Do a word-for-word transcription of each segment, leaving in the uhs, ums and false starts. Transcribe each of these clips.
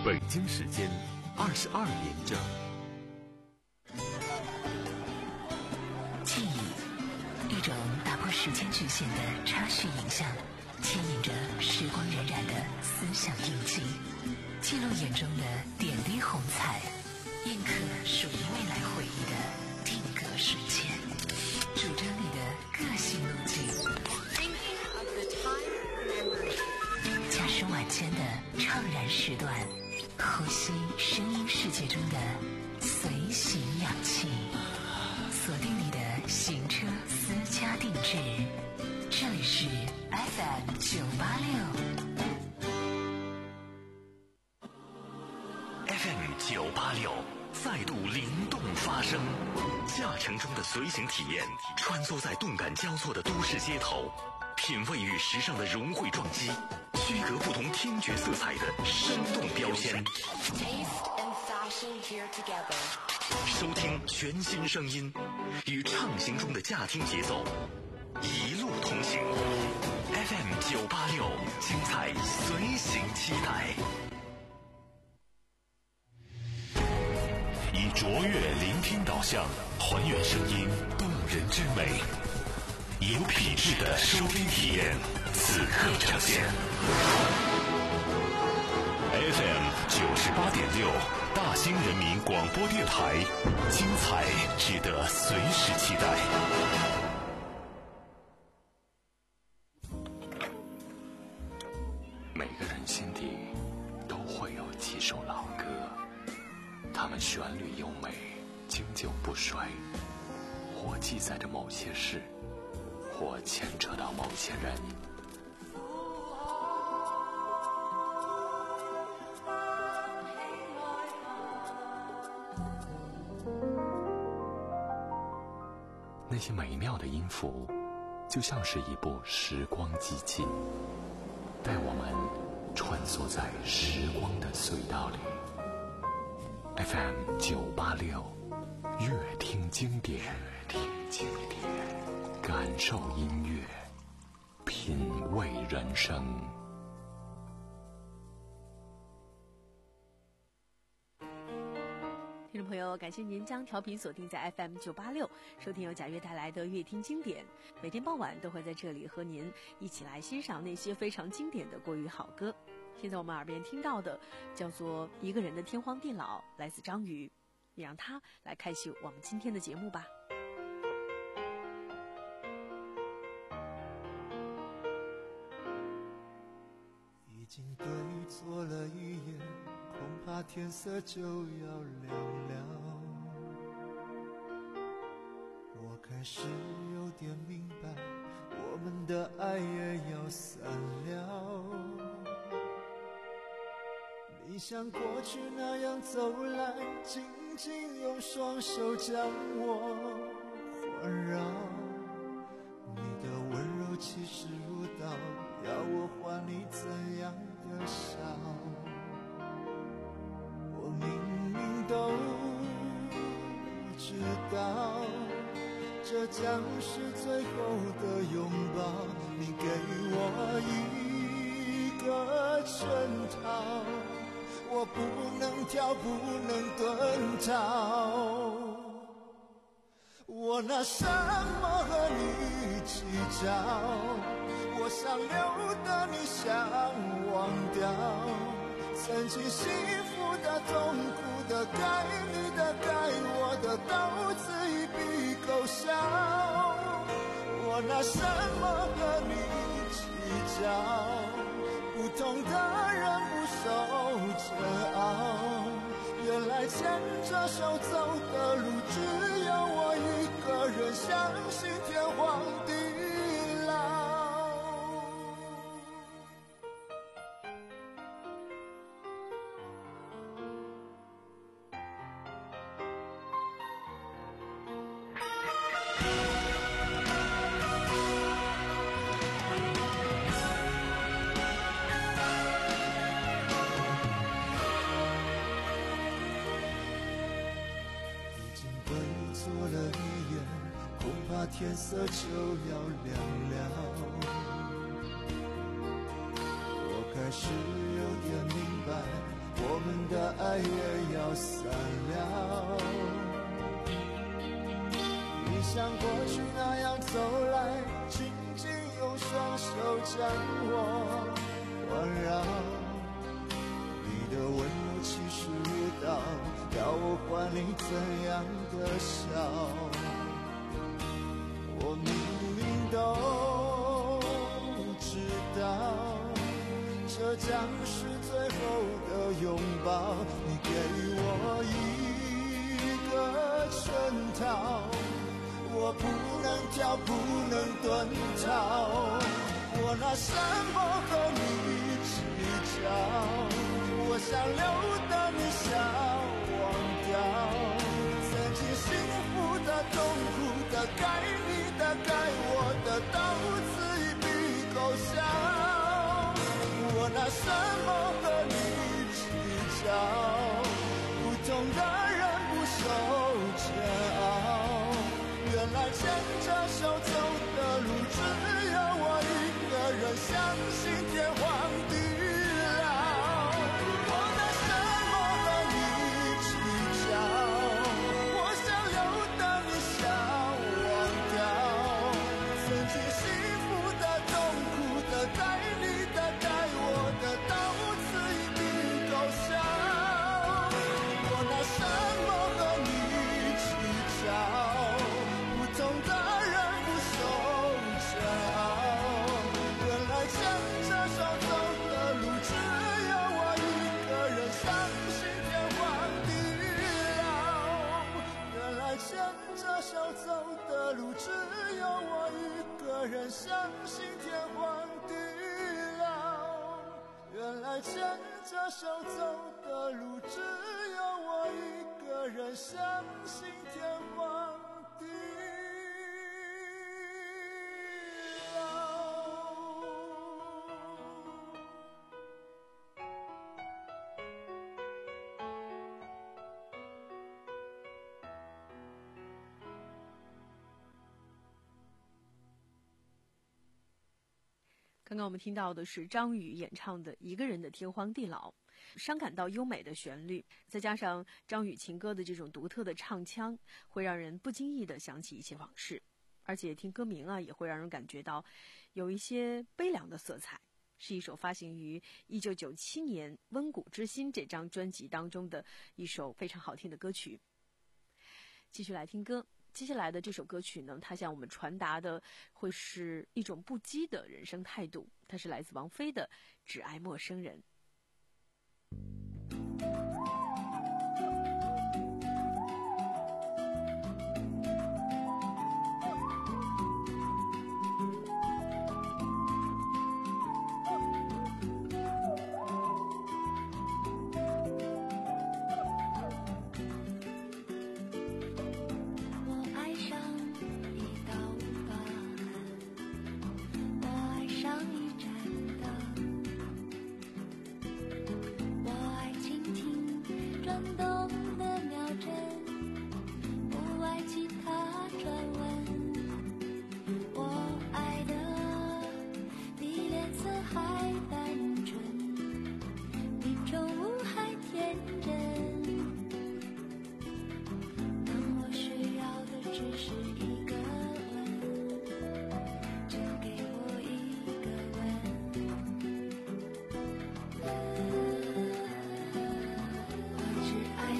北京时间二十二点整。 记忆，一种打破时间局限的插叙影像，牵引着时光荏苒的思想印记，记录眼中的点滴红彩，印刻属于未来回忆的定格瞬间，主张你的个性路径。驾驶晚间的怅然时段，呼吸声音世界中的随行氧气，锁定你的行车私家定制。这里是 F M 九八六 F M 九八六再度灵动发声，驾乘中的随行体验，穿梭在动感交错的都市街头，品味与时尚的融汇撞击，区隔不同听觉色彩的生动标签。收听全新声音，与畅行中的驾听节奏，一路同行。F M 九八六，精彩随行期待。 以卓越聆听导向，还原声音动人之美，有品质的收听体验，此刻呈现。F M 九十八点六，大兴人民广播电台，精彩值得随时期待。 每个人心底都会有几首老歌，它们旋律优美，经久不衰，或记载着某些事，或牵扯到某些人。那些美妙的音符，就像是一部时光机器，带我们穿梭在时光的隧道里。F M 九八六，乐听经典，乐听经典，感受音乐，品味人生。 听众朋友，感谢您将调频锁定在 F M 九八六，收听由贾跃带来的乐听经典。每天傍晚都会在这里和您一起来欣赏那些非常经典的国语好歌。现在我们耳边听到的叫做《一个人的天荒地老》，来自张宇，也让他来开启我们今天的节目吧。 已经对坐了一夜，恐怕天色就要亮了。我开始有点明白，我们的爱也要散了。你像过去那样走来，紧紧用双手将我环绕。你的温柔气势如刀，要我还你怎样的笑？我明明都知道，这将是最后的拥抱。你给我一个圈套，我不能跳，不能遁逃。我拿什么和你计较？我想留的你想忘掉，曾经幸福的痛苦的该你的该我的都自一笔勾销。我拿什么和你计较？不同的人不受煎熬，原来牵着手走的路，只有我一个人相信天荒地老。天色就要亮了，我开始有点明白， 我们的爱也要散了。你像过去那样走来，紧紧用双手将我环绕，你的温柔其实越到，要我还你怎样的笑？我明明都知道，这将是最后的拥抱。你给我一个圈套，我不能跳，不能遁逃。我拿什么和你计较？我想留的你想忘掉。曾经幸福的、痛苦的、该你的、该我的，到此一笔勾销。我拿什么和你计较？不同的人不受煎熬。原来牵着手走的路，只有我一个人，相信天荒地老。我拿什么和你计较？我想留的你想忘掉。曾经幸福的、痛苦的、该你的、该我的，到此一笔勾销。我拿什么和你计较？不同的人不受煎熬。原来牵着手走的路，只有我一个人，相信天荒地老。原来牵着手走的路，只有我一个人，相信天荒地老。原来牵着手走的路，只有我一个人，相信天荒地老。 刚刚我们听到的是张宇演唱的《一个人的天荒地老》，伤感到优美的旋律，再加上张宇情歌的这种独特的唱腔，会让人不经意地想起一些往事，而且听歌名啊，也会让人感觉到有一些悲凉的色彩，是一首发行于一九九七年《温谷之心》这张专辑当中的一首非常好听的歌曲。继续来听歌。接下来的这首歌曲呢，它向我们传达的会是一种不羁的人生态度，它是来自王菲的《只爱陌生人》。 只爱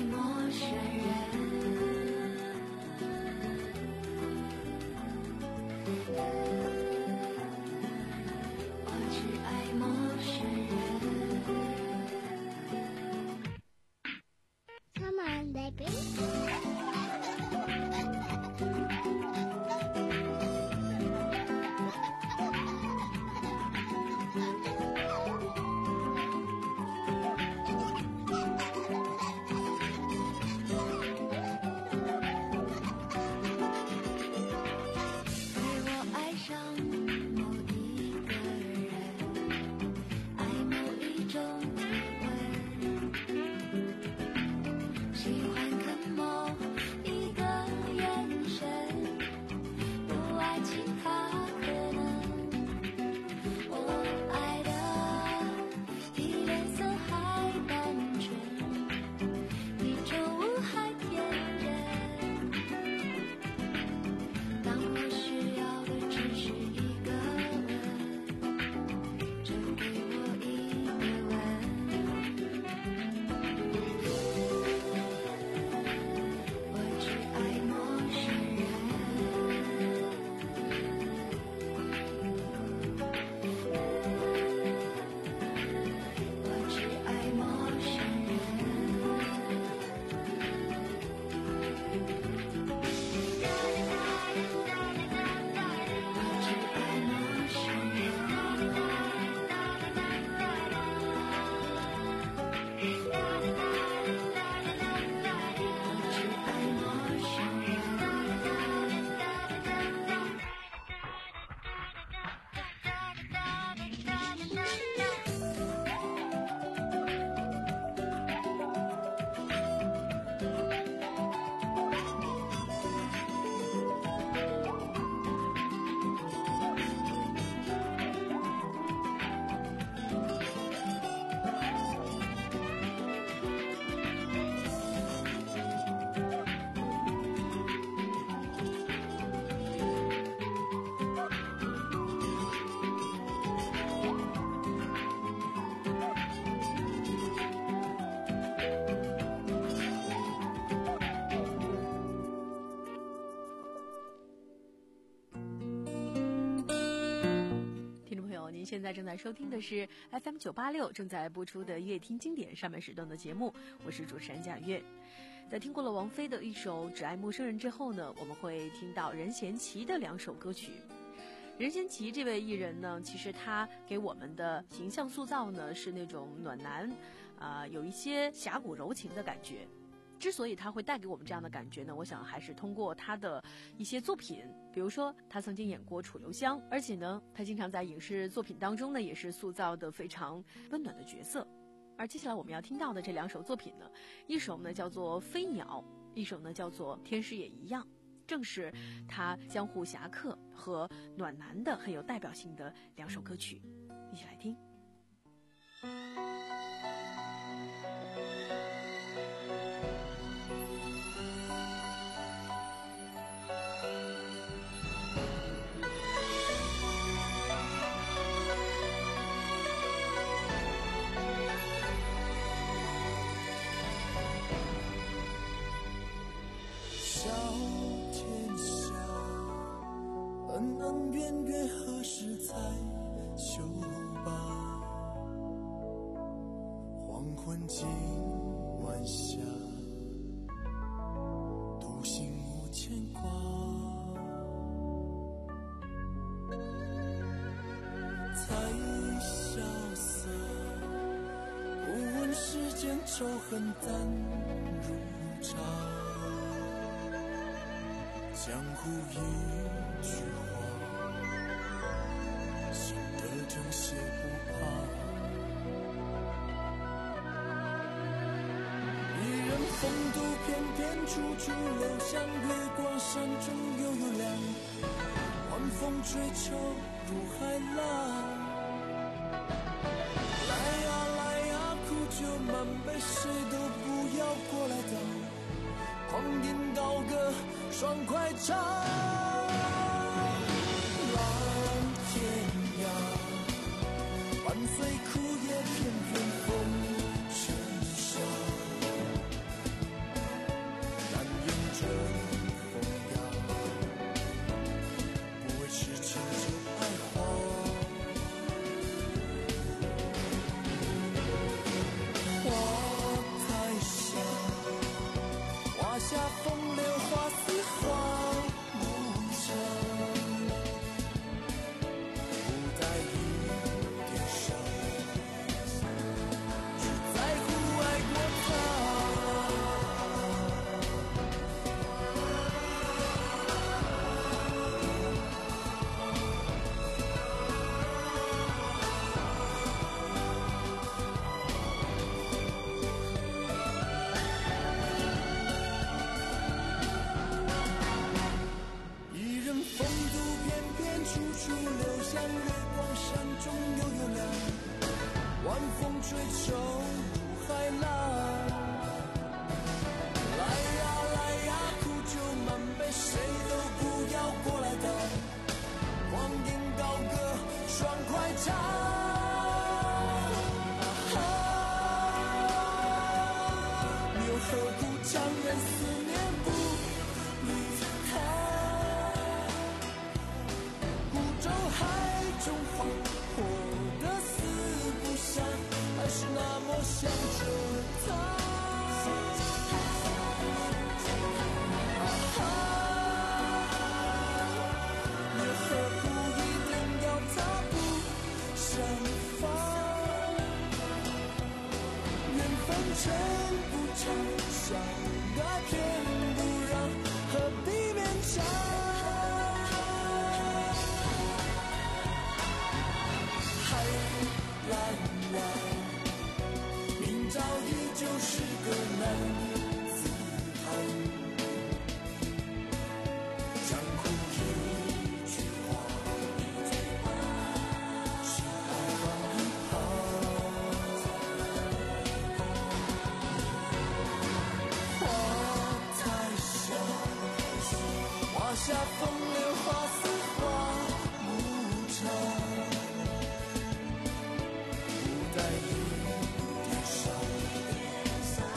现在正在收听的是 F M 九八六正在播出的乐听经典上半时段的节目，我是主持人贾月。在听过了王菲的一首《只爱陌生人》之后呢，我们会听到任贤齐的两首歌曲。任贤齐这位艺人呢，其实他给我们的形象塑造呢是那种暖男，啊、呃，有一些侠骨柔情的感觉。之所以他会带给我们这样的感觉呢，我想还是通过他的一些作品，比如说他曾经演过《楚留香》，而且呢，他经常在影视作品当中呢，也是塑造的非常温暖的角色。而接下来我们要听到的这两首作品呢，一首呢叫做《飞鸟》，一首呢叫做《天使也一样》，正是他江湖侠客和暖男的很有代表性的两首歌曲，一起来听。 恩恩怨怨何时才休罢？黄昏今晚霞，独行无牵挂。才潇洒，不问世间仇恨淡如茶。江湖一句话，心得正邪不怕。一人风度翩翩，处处留香。月光山中悠悠亮，晚风吹愁如海浪。来呀来呀，苦酒满杯，谁都不要过来挡。狂饮高歌，爽快唱，蓝天涯，伴随枯叶片片风尘沙，难言这风雅，不为痴情就爱花。花太香，花下风流花似花无常，不带一点伤，只在乎爱过他。风度翩翩，处处留香。月光山中悠悠亮，晚风吹愁如海浪。来呀来呀，苦酒满杯，谁都不要过来挡。狂饮高歌，爽快唱。啊，又何苦强忍思念不离开？中花活得死不想，还是那么想着他。啊，也何苦一定要他不相放？缘分真不长，相爱偏不让，何必勉强？蓝蓝，明朝依旧是个男子汉。江湖一句话，只爱放一旁。花太香，花下风流花似花无常。带一点伤，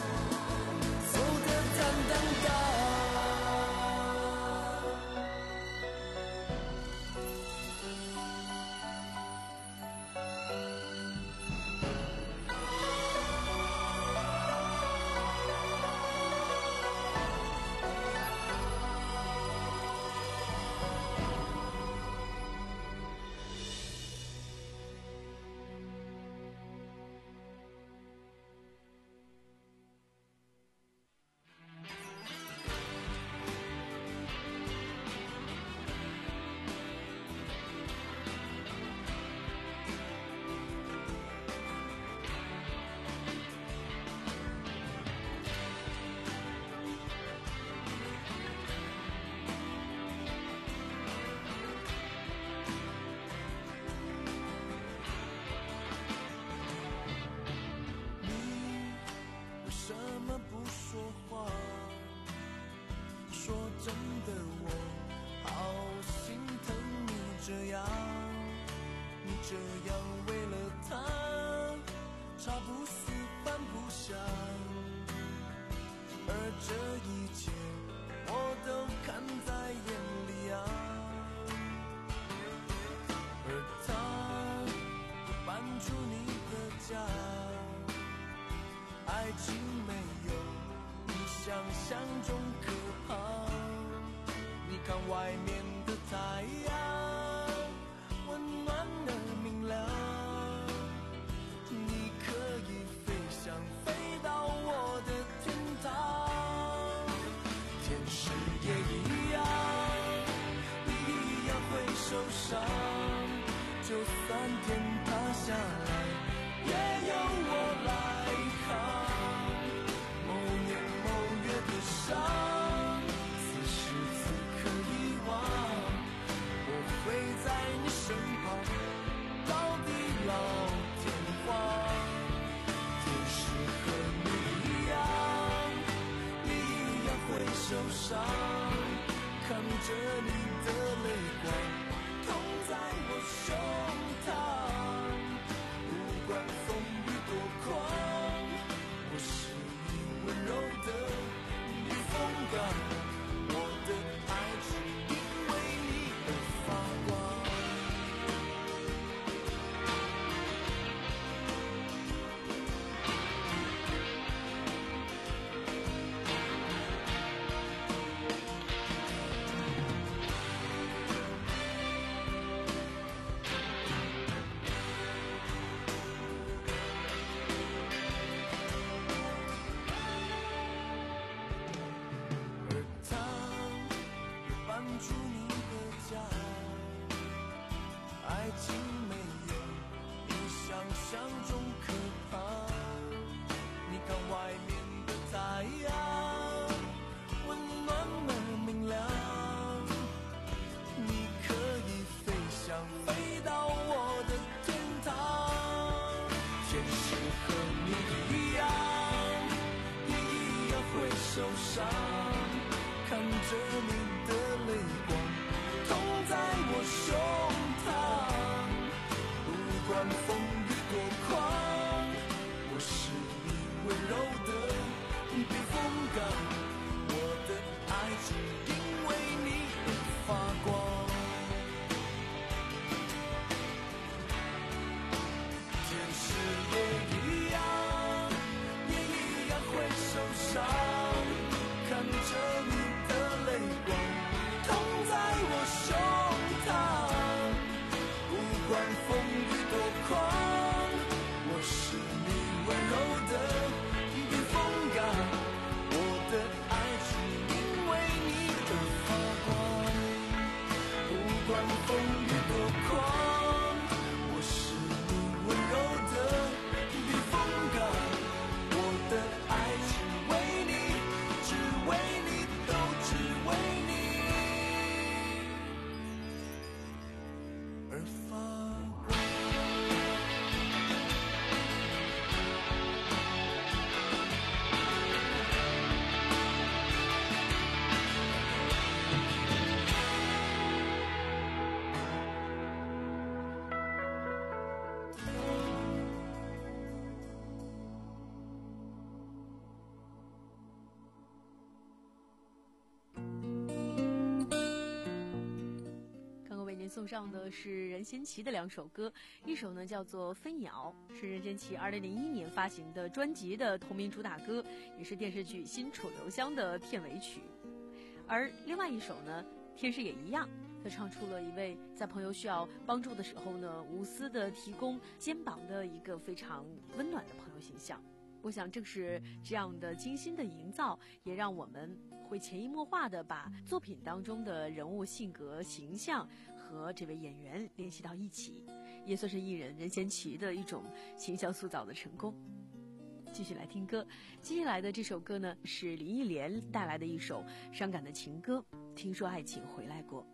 为什么不说话？说真的，我好心疼你这样，你这样为了他茶不思饭不想，而这一切我都看在眼里啊。而他不搬出你的家，爱情没有你想象中可怕。你看外面的太阳温暖而明亮，你可以飞翔飞到我的天堂。天使也一样，你一样会受伤，就算天塌下来也由我来扛。某年某月的伤，此时此刻遗忘，我会在你身旁到地老天荒。天使和你一样，你一样会受伤，看着你的泪光痛在我胸膛。不管风雨多狂，我是你温柔的避风港。我的爱只因为你而发光。而他又搬出你的家，爱情没有你想象中可怕。你看外面的太阳温暖而明亮，你可以飞翔飞到我的天堂。天使和你一样，也一样会受伤，看着你的泪光痛在我胸膛。不管风雨多狂，我是你温柔的避风港。我的爱只因为你而发光。天使也一样，也一样会受伤，看着你的泪光痛在我胸膛。不管风雨多狂，我是你温柔的避风港。我的爱只因为你而发光。不管风雨多狂，我是你温柔的避风港。我的爱只为你，只为你，都只为你而发光。 刚刚为您送上的是任贤齐的两首歌，一首呢叫做《飞鸟》，是任贤齐二零零一年发行的专辑的同名主打歌，也是电视剧《新楚留香》的片尾曲。而另外一首呢，天使也一样，他唱出了一位在朋友需要帮助的时候呢，无私的提供肩膀的一个非常温暖的朋友形象。我想正是这样的精心的营造，也让我们会潜移默化的把作品当中的人物性格形象和这位演员联系到一起，也算是艺人任贤齐的一种形象塑造的成功。继续来听歌，接下来的这首歌呢是林忆莲带来的一首伤感的情歌，听说爱情回来过。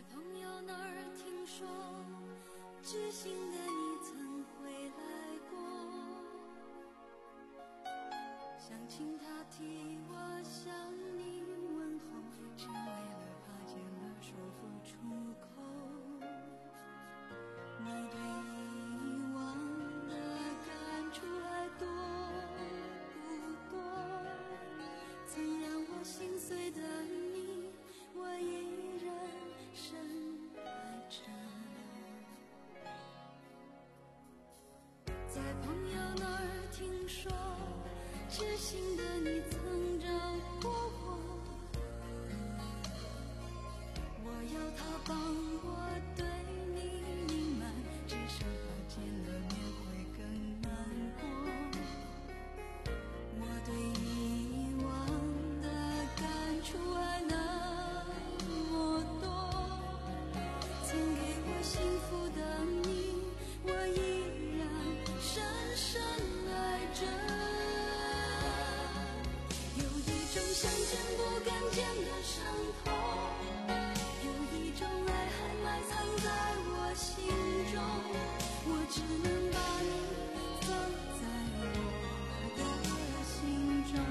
朋友那儿听说，知心的你曾回来过，想请他替我向你问候，只为了怕见了说不出口。你对以往的感触还多不多？曾让我心碎的你，我依然深爱着。在朋友那儿听说，知心的你曾找过我，我要他帮我对你隐瞒，只剩怕见了面会更难过。我对以往的感触还那么多，曾给我幸福的你，我依然深深爱着。有一种想见不敢见的伤痛，有一种爱还埋藏在我心中，我只能把你放在我的心中。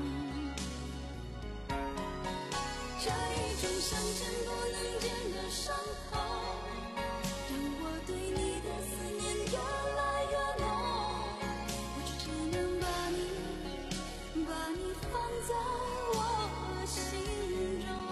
这一种想见不能见的伤痛，让我对你的思念越来越浓，我只只能把你把你放在我心中。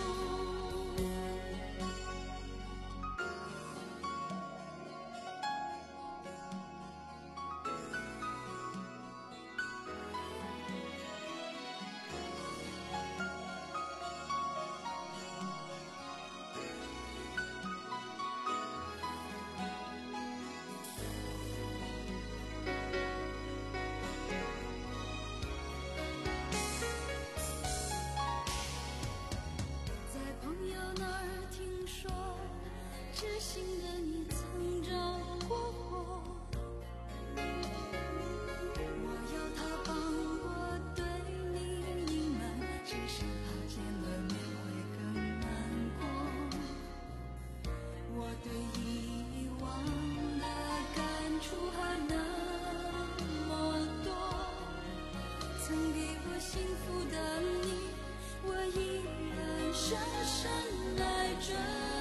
在朋友那儿听说，知心的你曾找过我，我要他帮我对你隐瞒，只是怕见了面会更难过。我对以往的感触还那么多，曾给我幸福的你，我依然深深爱着。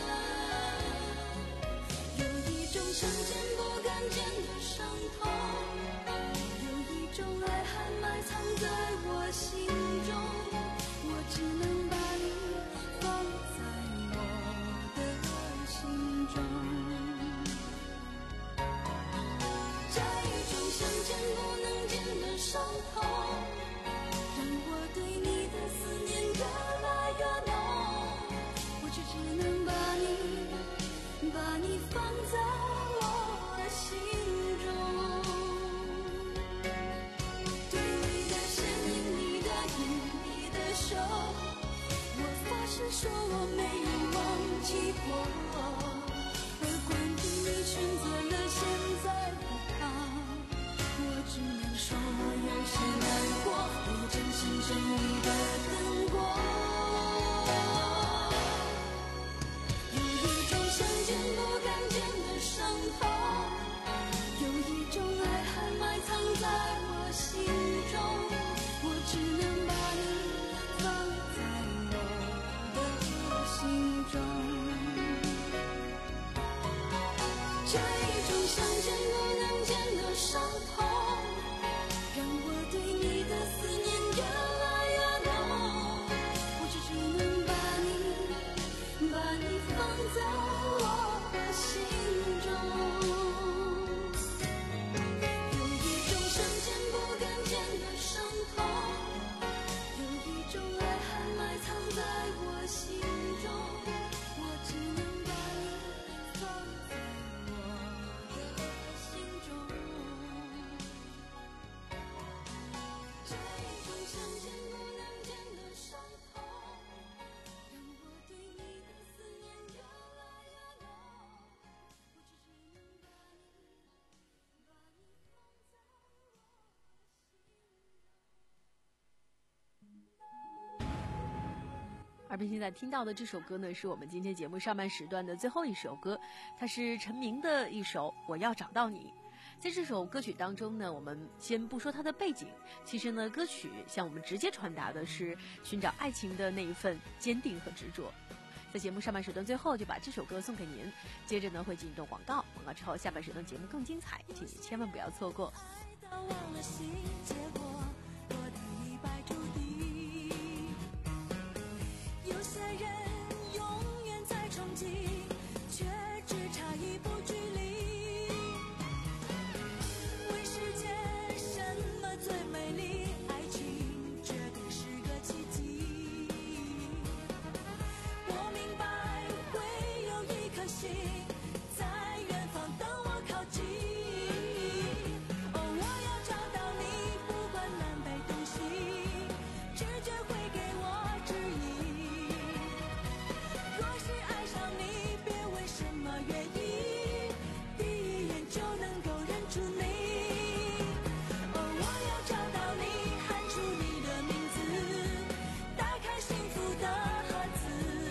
有一种想见不敢见的伤痛，有一种爱还埋藏在我心中，我只能把你放在我的心中。这一种想见不能见的伤痛，让我对你的思念越来越浓，我却只能把你把你放在我心中。对你的身影，你的眼，你的手，我发誓说我没有忘记过。而关于你选择了现在的他，我只能说我有些难而并现在听到的这首歌呢，是我们今天节目上半时段的最后一首歌，它是陈明的一首《我要找到你》。在这首歌曲当中呢，我们先不说它的背景，其实呢，歌曲向我们直接传达的是寻找爱情的那一份坚定和执着。在节目上半时段最后就把这首歌送给您，接着呢会进入广告，广告之后下半时段节目更精彩，请你千万不要错过。 忘了心，结果落得一败涂地。有些人永远在憧憬，却只差一步距离。问世间什么最美丽？爱情绝对是个奇迹。我明白会有一颗心在远方等我靠近。哦，我要找到你，不管南北东西，直觉会给我指引。若是爱上你，别问什么原因，第一眼就能够认出你。哦，我要找到你，喊出你的名字，打开幸福的盒子，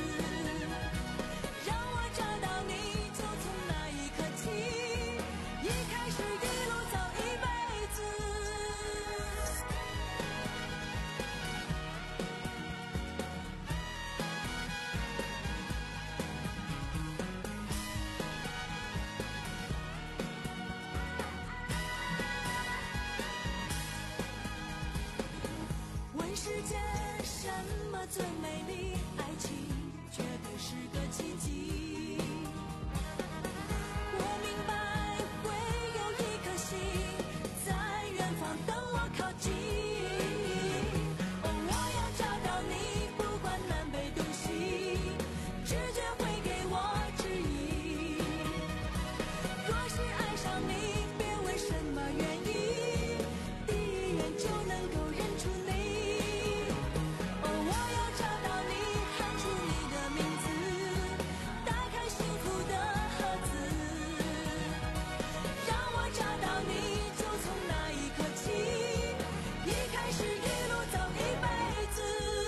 让我找到你，就从那一刻起，一开始一路走一辈子。问世间什么最美丽？爱情绝对是个奇迹。我明白会有一颗心在远方等我靠近。哦，我要找到你，不管南北东西，直觉会给我指引。若是爱上你，别问什么原因，第一眼就能够认出你。哦，我要找到你，喊出你的名字，打开幸福的盒子，让我找到你，就从那一刻起，一开始一路走一辈子。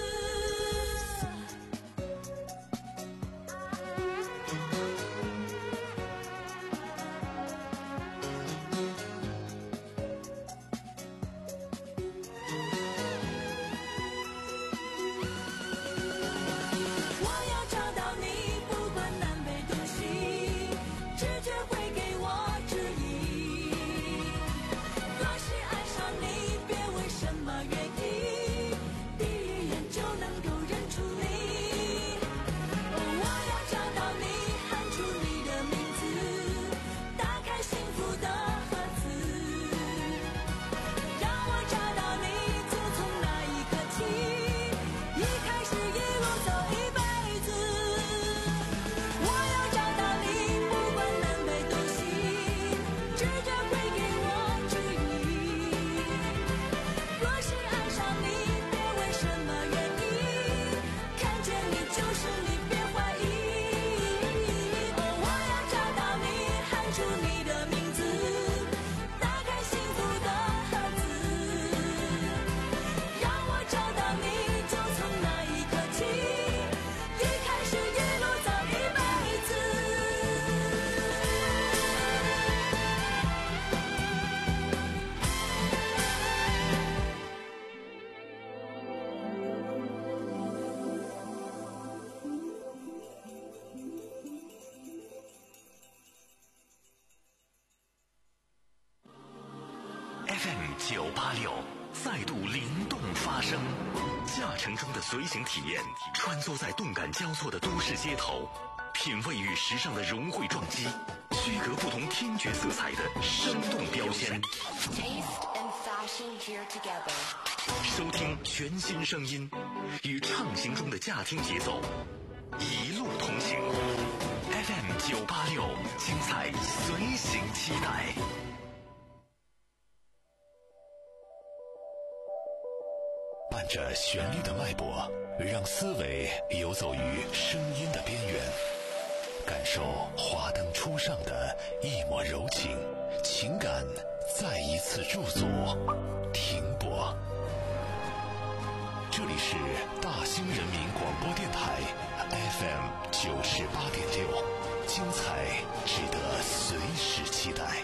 我要找到你，不管南北东西，直觉会给我指引。若是爱上你，别问什么原因，第一眼就能够认出你。哦，我要找到你，喊出你的名字，打开幸福的盒子，让我找到你，就从那一刻起，一开始一路走一辈子。我要找到你，不管南北东西，直觉会给我指引。若是爱上你，别问什么原因，看见你就是你，别怀疑。哦，我要找到你，喊出你的名字，打开幸福的盒子，让我找到你，就从那一刻起，一开始一路走一辈子。 F M 九八六再度灵动发声，驾乘中的随行体验，穿梭在动感交错的都市街头，品味与时尚的融汇撞击，区隔不同听觉色彩的生动标签。 Taste and fashion here together. 收听全新声音，与畅行中的驾听节奏，一路同行。F M 九八六，精彩随行期待。 伴着旋律的脉搏，让思维游走于声音的边缘，感受华灯初上的一抹柔情，情感再一次驻足停泊。 这里是大兴人民广播电台 F M 九十八点六，精彩值得随时期待。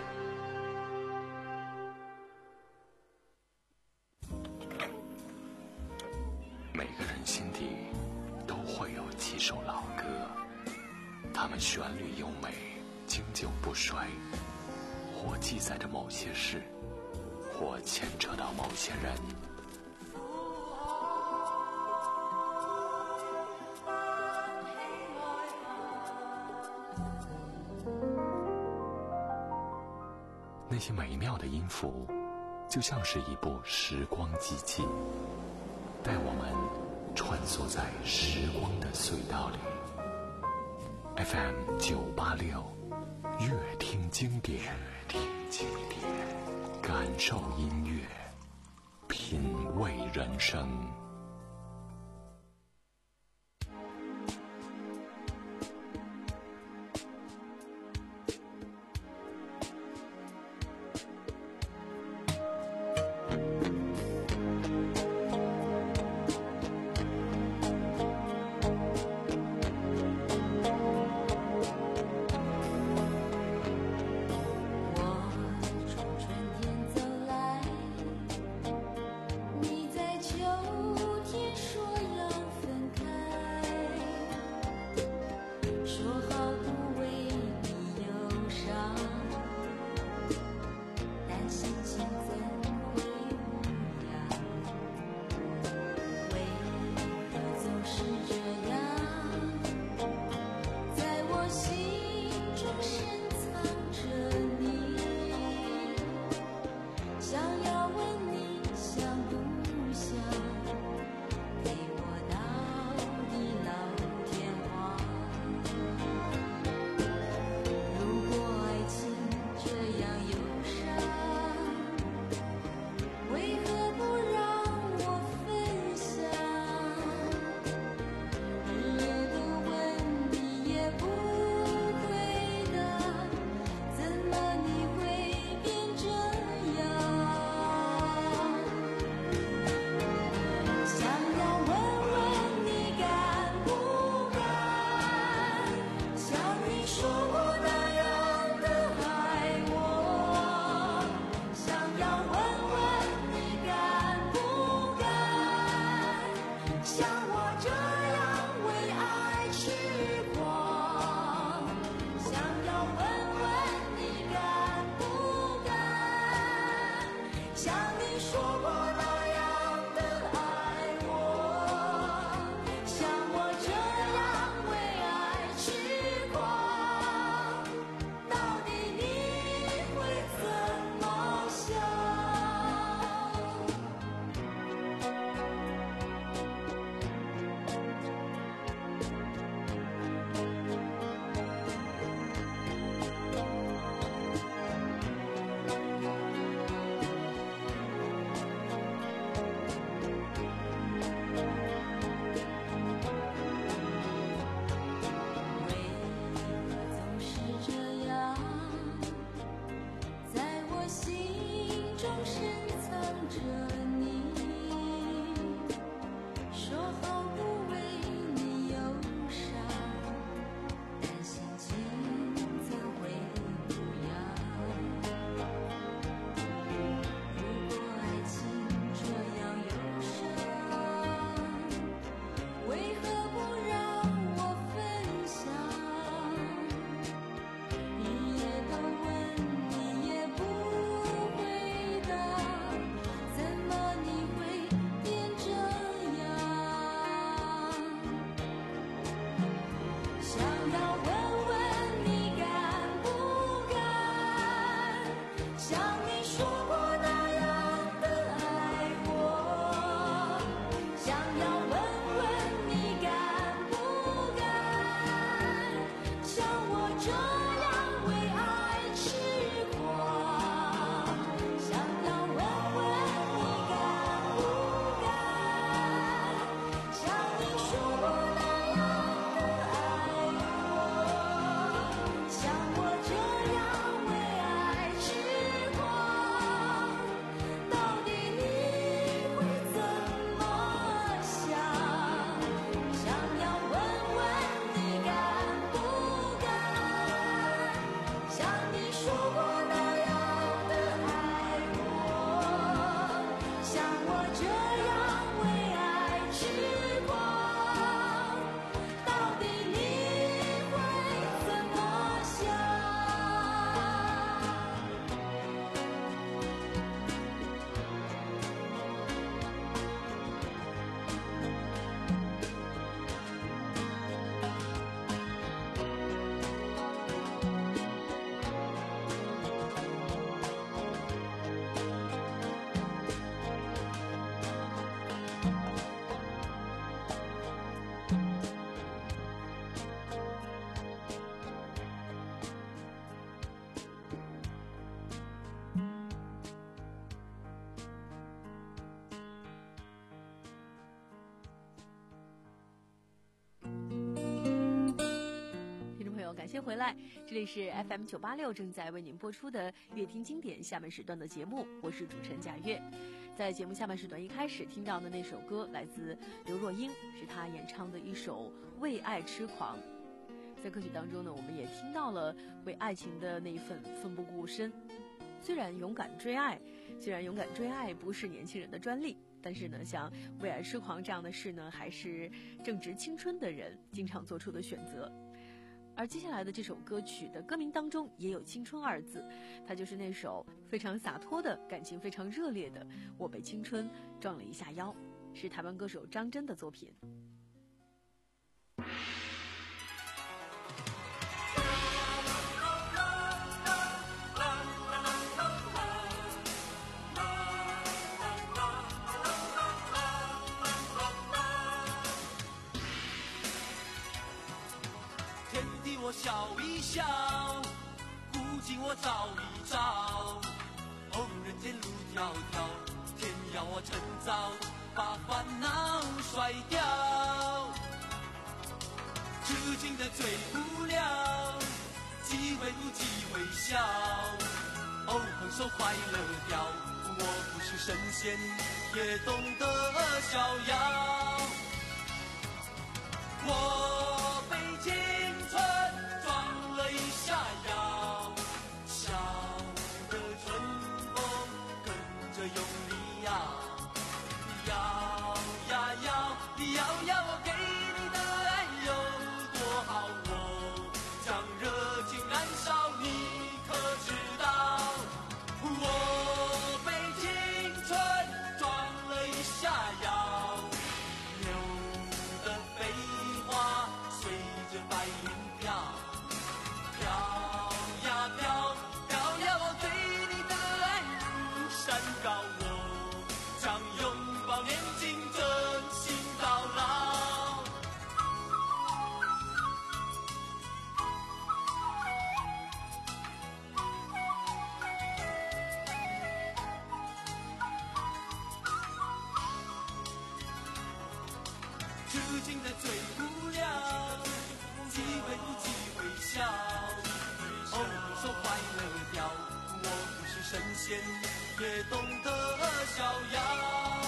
每个人心底都会有几首老歌，它们旋律优美，经久不衰，或记载着某些事，或牵扯到某些人。那些美妙的音符，就像是一部时光机器，带我们穿梭在时光的隧道里。F M 九八六，乐听经典，乐听经典，感受音乐，品味人生。 怎么感谢回来，这里是 F M 九八六正在为您播出的乐听经典下半时段的节目，我是主持人贾月。在节目下半时段一开始听到的那首歌来自刘若英，是她演唱的一首《为爱痴狂》。在歌曲当中呢，我们也听到了为爱情的那一份奋不顾身。虽然勇敢追爱，虽然勇敢追爱不是年轻人的专利，但是呢，像为爱痴狂这样的事呢，还是正值青春的人经常做出的选择。而接下来的这首歌曲的歌名当中也有青春二字，它就是那首非常洒脱的感情非常热烈的《我被青春撞了一下腰》，是台湾歌手张真的作品。 我笑一笑，古今我找一找，哦，人间路迢迢，天要我趁早把烦恼甩掉。痴情的最无聊，机会不机会笑，哦，分手快乐掉，我不是神仙，也懂得逍遥。我被青春撞了一下腰，笑的春风跟着用力摇，摇呀摇，摇呀，我给你的爱有多好，我将热情燃烧，你可知道？我被青春撞了一下腰，牛的飞花随着白云飘，飘呀飘，飘呀，我对你的爱如山高，我将拥抱年轻，真心到老。痴情的最无聊，机会不机会笑，哦，分手快乐掉，我不是神仙，也懂得逍遥。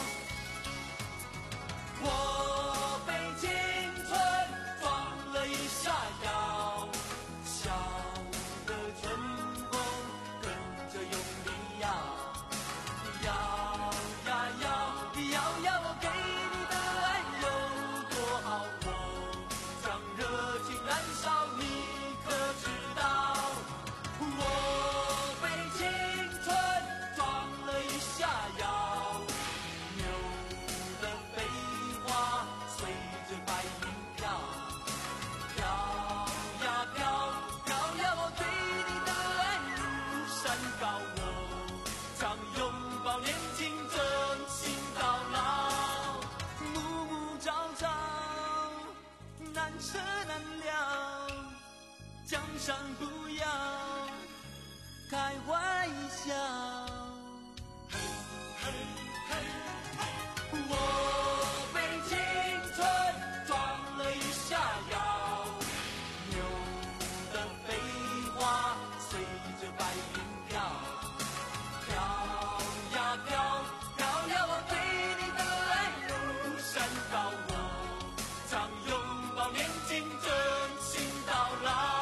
我被青春撞了一下腰，笑的春风跟着用力摇，摇呀摇，摇呀，我给你的爱有多好，我将热情燃烧，你可知道？我被青春撞了一下腰，牛的飞花随着白云飘，飘呀飘，飘呀，我对你的爱如山高，我将拥抱年轻，真心到老。暮暮朝朝，难舍难了，江山不要开玩笑。我被青春撞了一下腰，牛的飞花随着白云飘，飘呀飘，飘呀，我对你的爱如山高，我将拥抱年轻，真心到老。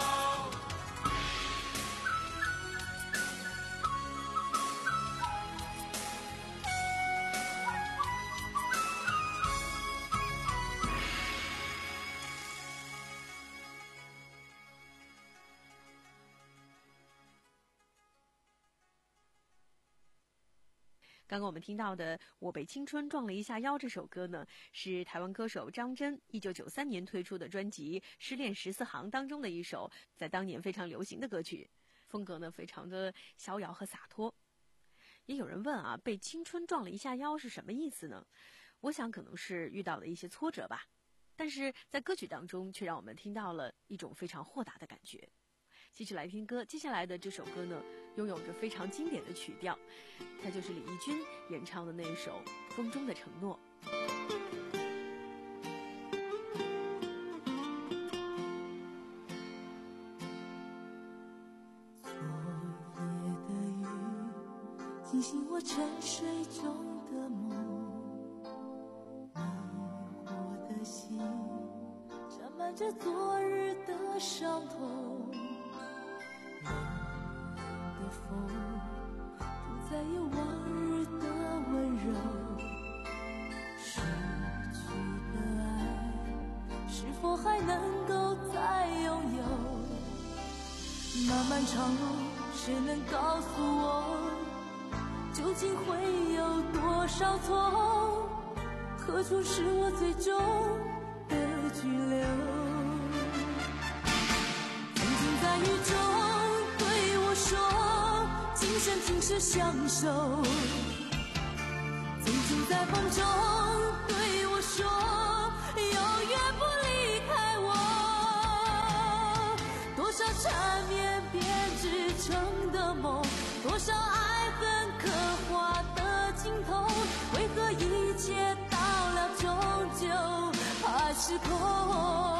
刚刚我们听到的《我被青春撞了一下腰》这首歌呢，是台湾歌手张真一九九三年推出的专辑《失恋十四行》当中的一首在当年非常流行的歌曲，风格呢非常的逍遥和洒脱。也有人问啊，被青春撞了一下腰是什么意思呢？我想可能是遇到了一些挫折吧，但是在歌曲当中却让我们听到了一种非常豁达的感觉。继续来听歌，接下来的这首歌呢，拥有着非常经典的曲调，它就是李翊君演唱的那一首《风中的承诺》。 醒我沉睡中的梦，迷惑的心沾满着昨日的伤痛，冷冷的风不再有往日的温柔，失去的爱是否还能够再拥有？漫漫长路，谁能告诉我，究竟会有多少错？何处是我最终的居留？曾经在雨中对我说，今生今世相守。曾经在风中对我说，永远不离开我。多少缠绵编织成的梦，多少爱恨刻画的镜头，为何一切到了终究还是空？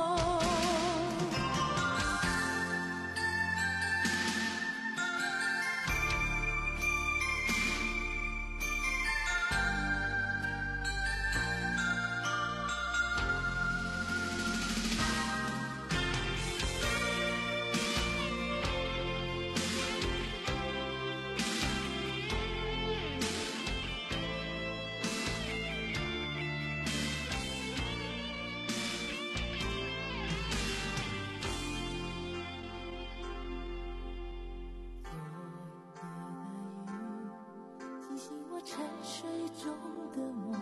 沉睡中的梦，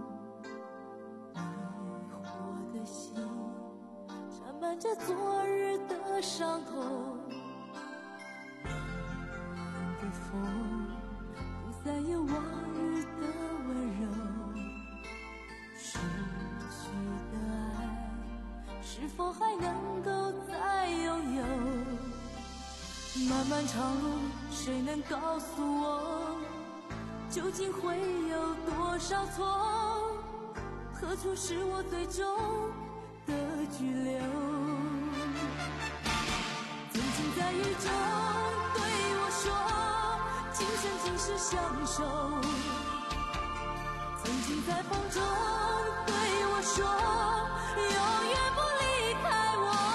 迷惑的心沾满着昨日的伤痛，冷冷的风不再有往日的温柔，失去的爱是否还能够再拥有？漫漫长路，谁能告诉我，究竟会有多少错？何处是我最终的居留？曾经在雨中对我说，今生今世相守。曾经在风中对我说，永远不离开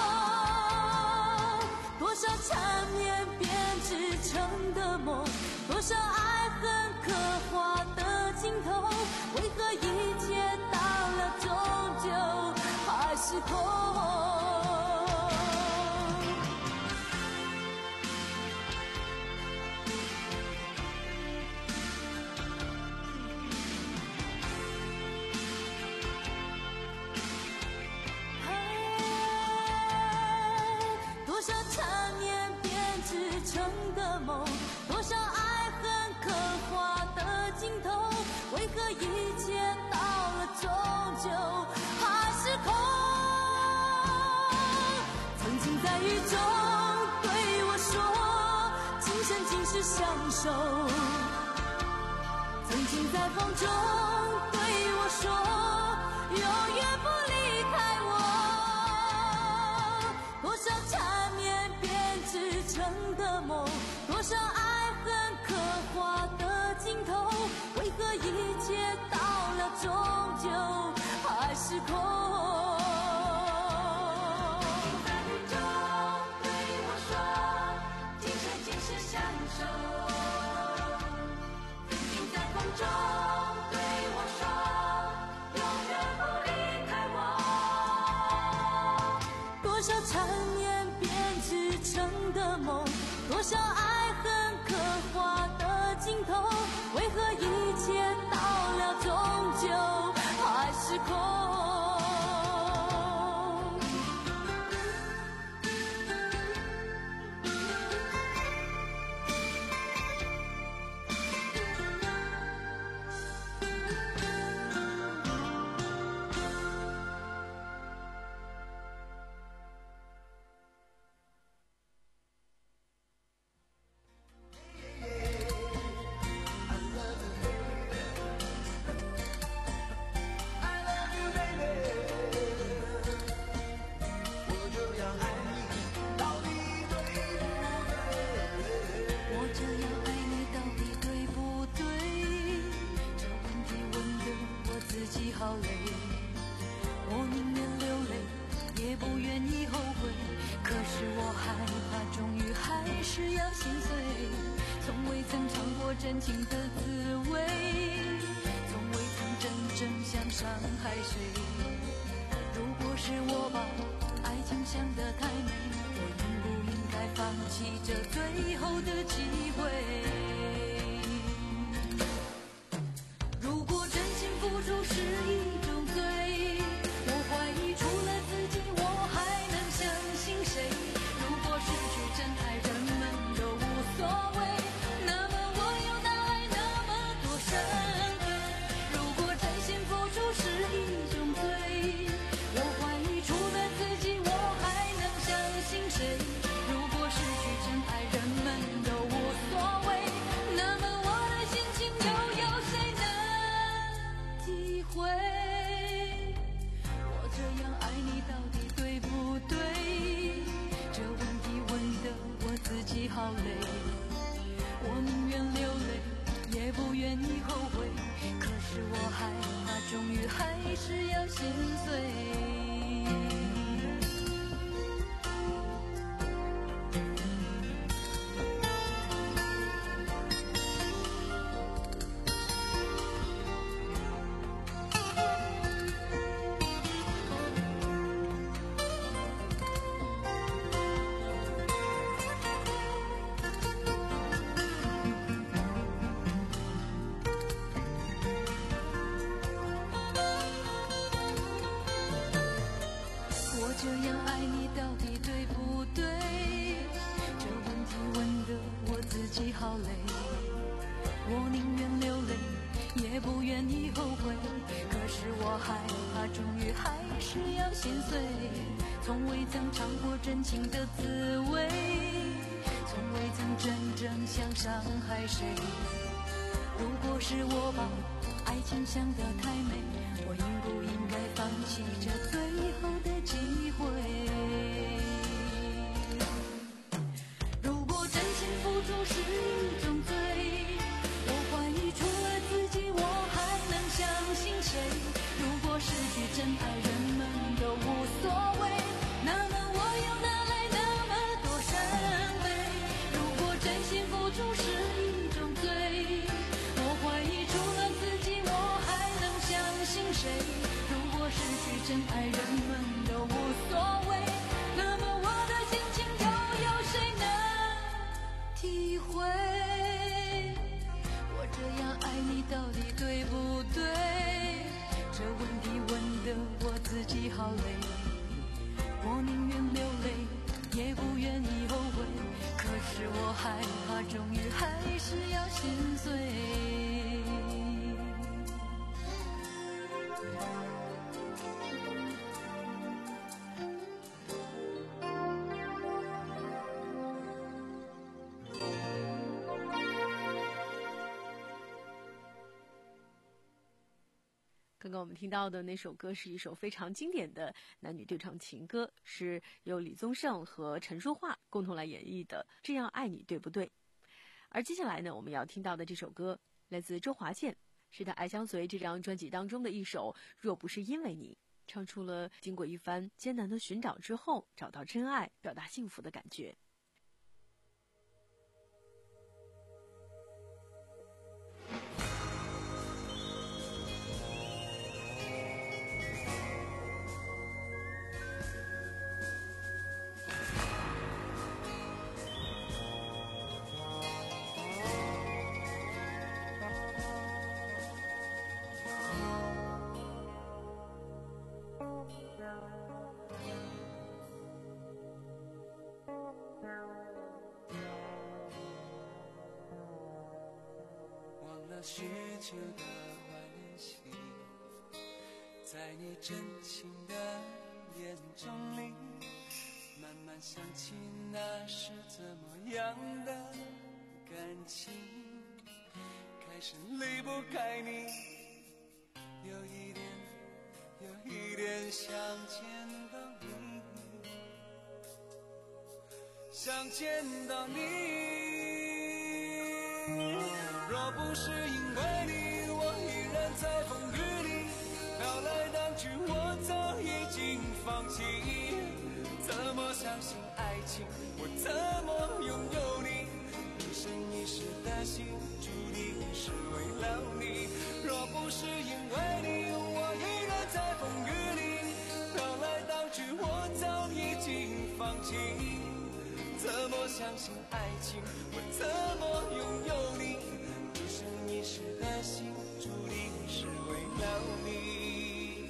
我。多少缠绵编织成的梦，多少爱恨刻画的镜头，为何一切到了终究还是空？多少缠绵编织成的梦，多少爱恨刻画的镜头，为何一切到了终究还是空？曾经在雨中对我说，今生今世相守。曾经在风中对我说，永远不离开我。多少缠绵编织成的梦，多少爱恨刻画的镜头，为何一切到了终究还是空？在雨中对我说，今生今世相守。曾经在风中对我说，永远不离情的滋味，从未曾真正想伤害谁。如果是我把爱情想得太美，我应不应该放弃这最后的机会？如果真心付出是一种罪，我怀疑除了自己我还能相信谁？如果失去真爱人们都无所谓，那么我又哪来那么多伤痕？如果真心付出是一种罪，我怀疑除了自己我还能相信谁？如果失去真爱人们都无所谓，那么我的心情又有谁能体会？我这样爱你到底对不对？这问题问得我自己好累，我宁愿流泪也不愿意后悔，可是我害怕终于还是要心碎。这样爱你到底对不对？这问题问得我自己好累，我宁愿流泪也不愿意后悔，可是我害怕终于还是要心碎。从未曾尝过真情的滋味，从未曾真正想伤害谁。如果是我把爱情想得太美，我应不应该放弃这最后的机会？如果真心付出是一种罪，我怀疑除了自己我还能相信谁？如果失去真爱人们都无所谓，那么我又哪来那么多伤悲？如果真心付出是一种罪，我怀疑除了自己我还能相信谁？如果失去真爱人们都无所谓，那么我的心情又有谁能体会？我这样爱你到底对不对？这问题问得我自己好累，我宁愿流泪也不愿意后悔，可是我害怕终于还是要心碎。 刚刚我们听到的那首歌是一首非常经典的男女对唱情歌，是由李宗盛和陈淑桦共同来演绎的《这样爱你对不对》。而接下来呢，我们要听到的这首歌来自周华健，是他《爱相随》这张专辑当中的一首《若不是因为你》，唱出了经过一番艰难的寻找之后找到真爱，表达幸福的感觉。 许久的怀念心，在你真情的眼中里，慢慢想起那是怎么样的感情，开始离不开你，有一点有一点想见到你，想见到你。若不是因为你，我依然在风雨里飘来荡去，我早已经放弃。怎么相信爱情？我怎么拥有你？一生一世的心，拒定是为了你。若不是因为你，我依然在风雨里，飘来荡去，我早已经放弃。怎么相信爱情？我怎么拥有你？一生一世的心，注定是为了你。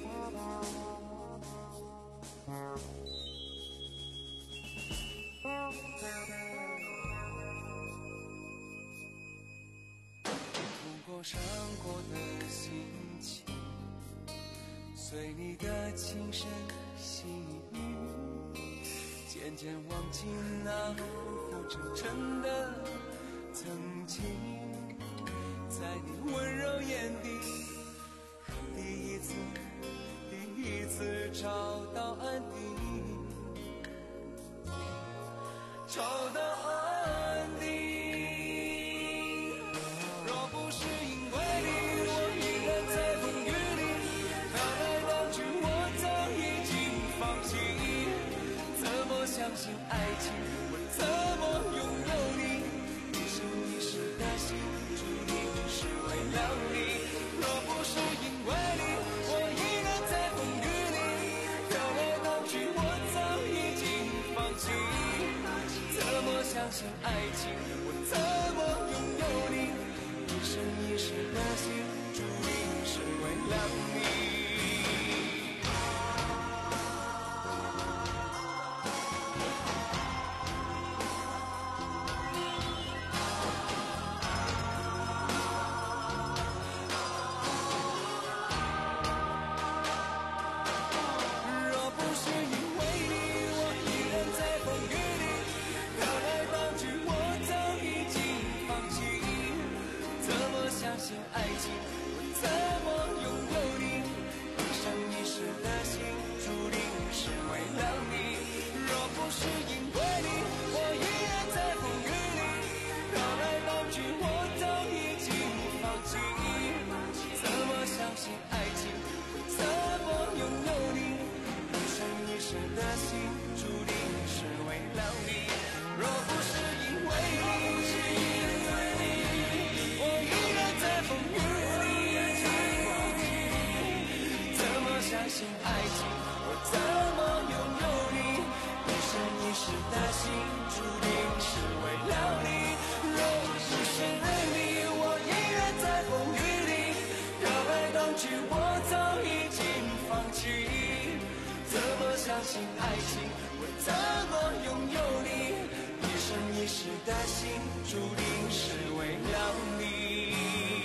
不过伤过的心情，随你的轻声细语，渐渐忘记那浮沉沉的曾经，在你温柔眼底，第一次第一次找到安定，找到安定。若不是因为你，我依然在风雨里，飘来荡去，我早已经放弃。怎么相信爱情？我怎么拥有你？一生一世的心，注定是为了你。若不是因为你，我依然在风雨里，飘来荡去，我早已经放弃。怎么相信爱情？我怎么拥有你？一生一世的心，注定是为了你。相信爱情，我怎么拥有你？一生一世的心，注定是为了你。若不是因为你，我依然在风雨里，飘来荡去，我早已经放弃。怎么相信爱情？我怎么拥有你？一生一世的心，注定是为了你。若不是因为你，相信爱情，我怎么拥有你？一生一世的心，注定是为了你。若不是为你，我依然在风雨里，飘来荡去，我早已经放弃。怎么相信爱情？我怎么拥有你？一生一世的心，注定是为了你。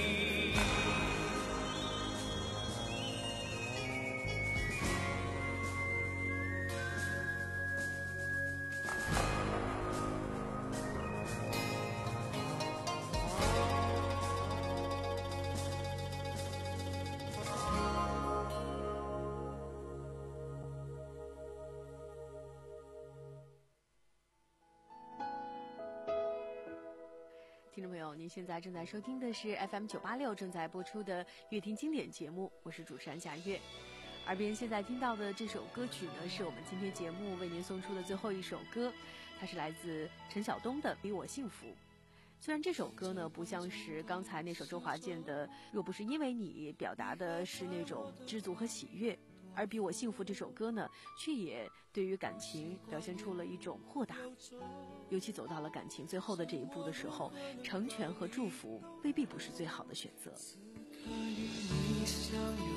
听众朋友，您现在正在收听的是 F M 九八六正在播出的乐听经典节目，我是主持人贾月。耳边现在听到的这首歌曲呢，是我们今天节目为您送出的最后一首歌，它是来自陈晓东的《比我幸福》。虽然这首歌呢不像是刚才那首周华健的《若不是因为你》表达的是那种知足和喜悦，而《比我幸福》这首歌呢，却也对于感情表现出了一种豁达。尤其走到了感情最后的这一步的时候，成全和祝福未必不是最好的选择。 与你相拥，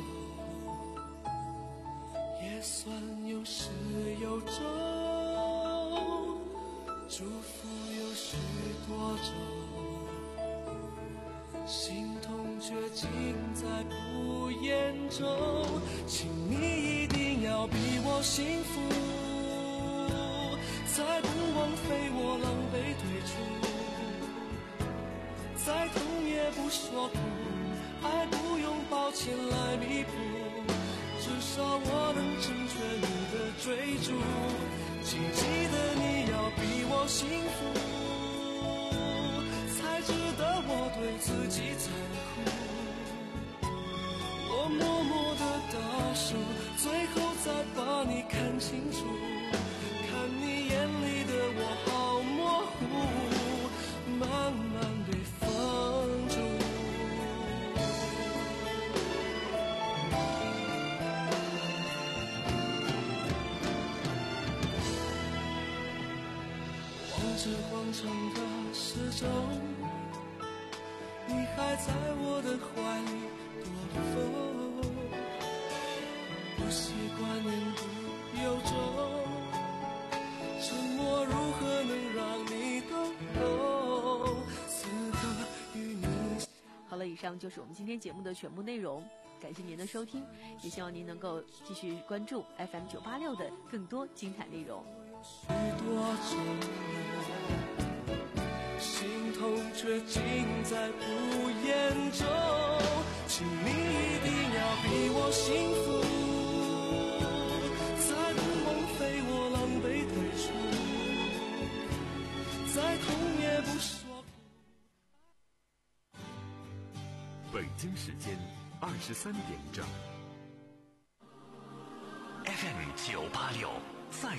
也算有始有终，祝福有许多种，心痛却尽在不言中。请你一定要比我幸福，再不枉费我狼狈退出，再痛也不说苦，爱不用抱歉来弥补，至少我能成全你的追逐。请记得你要比我幸福，才值得我对自己残酷。我默默的倒数，最后再把你看清楚，看你眼里的我好模糊，慢慢被放逐。 长的时钟，你还在我的怀里躲风，不习惯言不由衷，沉默如何能让你懂懂？此刻与你。 好了，以上就是我们今天节目的全部内容，感谢您的收听，也希望您能够继续关注 F M 九八六的更多精彩内容。 许多种心痛却尽在不言中，请你一定要比我幸福，再不梦飞我狼狈退出，再痛也不说。 北京时间二十三点整。 F M 九八六。